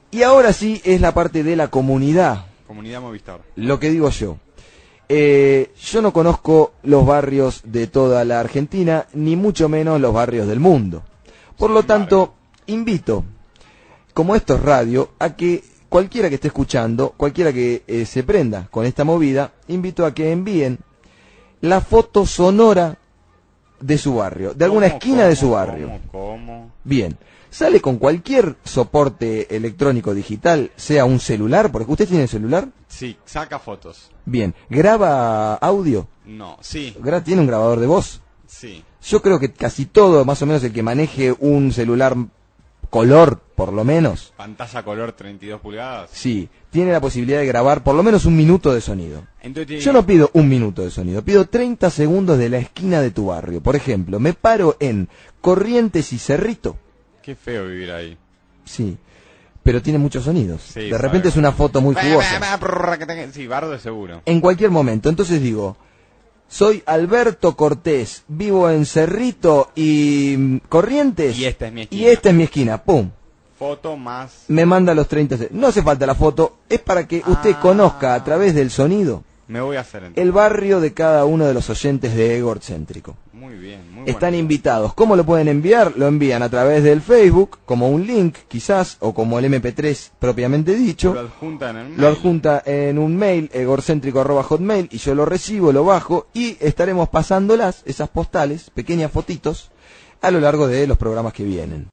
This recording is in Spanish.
Y ahora sí es la parte de la comunidad. Comunidad Movistar. Lo que digo yo. Yo no conozco los barrios de toda la Argentina, ni mucho menos los barrios del mundo. Por lo tanto, invito, como esto es radio, a que cualquiera que esté escuchando, cualquiera que se prenda con esta movida, invito a que envíen la foto sonora de su barrio, de alguna esquina de su barrio. ¿Cómo? Bien, sale con cualquier soporte electrónico digital, sea un celular, porque usted tiene celular. Sí, saca fotos. Bien, ¿graba audio? No, sí. ¿Tiene un grabador de voz? Sí. Yo creo que casi todo, más o menos el que maneje un celular color, por lo menos. Pantalla color 32 pulgadas. Sí, tiene la posibilidad de grabar por lo menos un minuto de sonido. Entonces, Yo no pido un minuto de sonido, pido 30 segundos de la esquina de tu barrio. Por ejemplo, me paro en Corrientes y Cerrito. Qué feo vivir ahí. Sí, pero tiene muchos sonidos. Sí, de repente es una foto muy jugosa. Sí, bardo de seguro. En cualquier momento, entonces digo, soy Alberto Cortés, vivo en Cerrito y Corrientes. Y esta es mi esquina. Y esta es mi esquina, pum. Foto más... Me manda los 30 segundos. No hace falta la foto, es para que usted conozca a través del sonido Me voy a hacer entonces. el barrio de cada uno de los oyentes de Egorcéntrico. Muy bien, muy Están bueno. invitados. ¿Cómo lo pueden enviar? Lo envían a través del Facebook, como un link quizás, o como el MP3 propiamente dicho. Lo adjunta en el mail. Lo adjunta en un mail, egorcéntrico@hotmail, y yo lo recibo, lo bajo, y estaremos pasándolas, esas postales, pequeñas fotitos, a lo largo de los programas que vienen.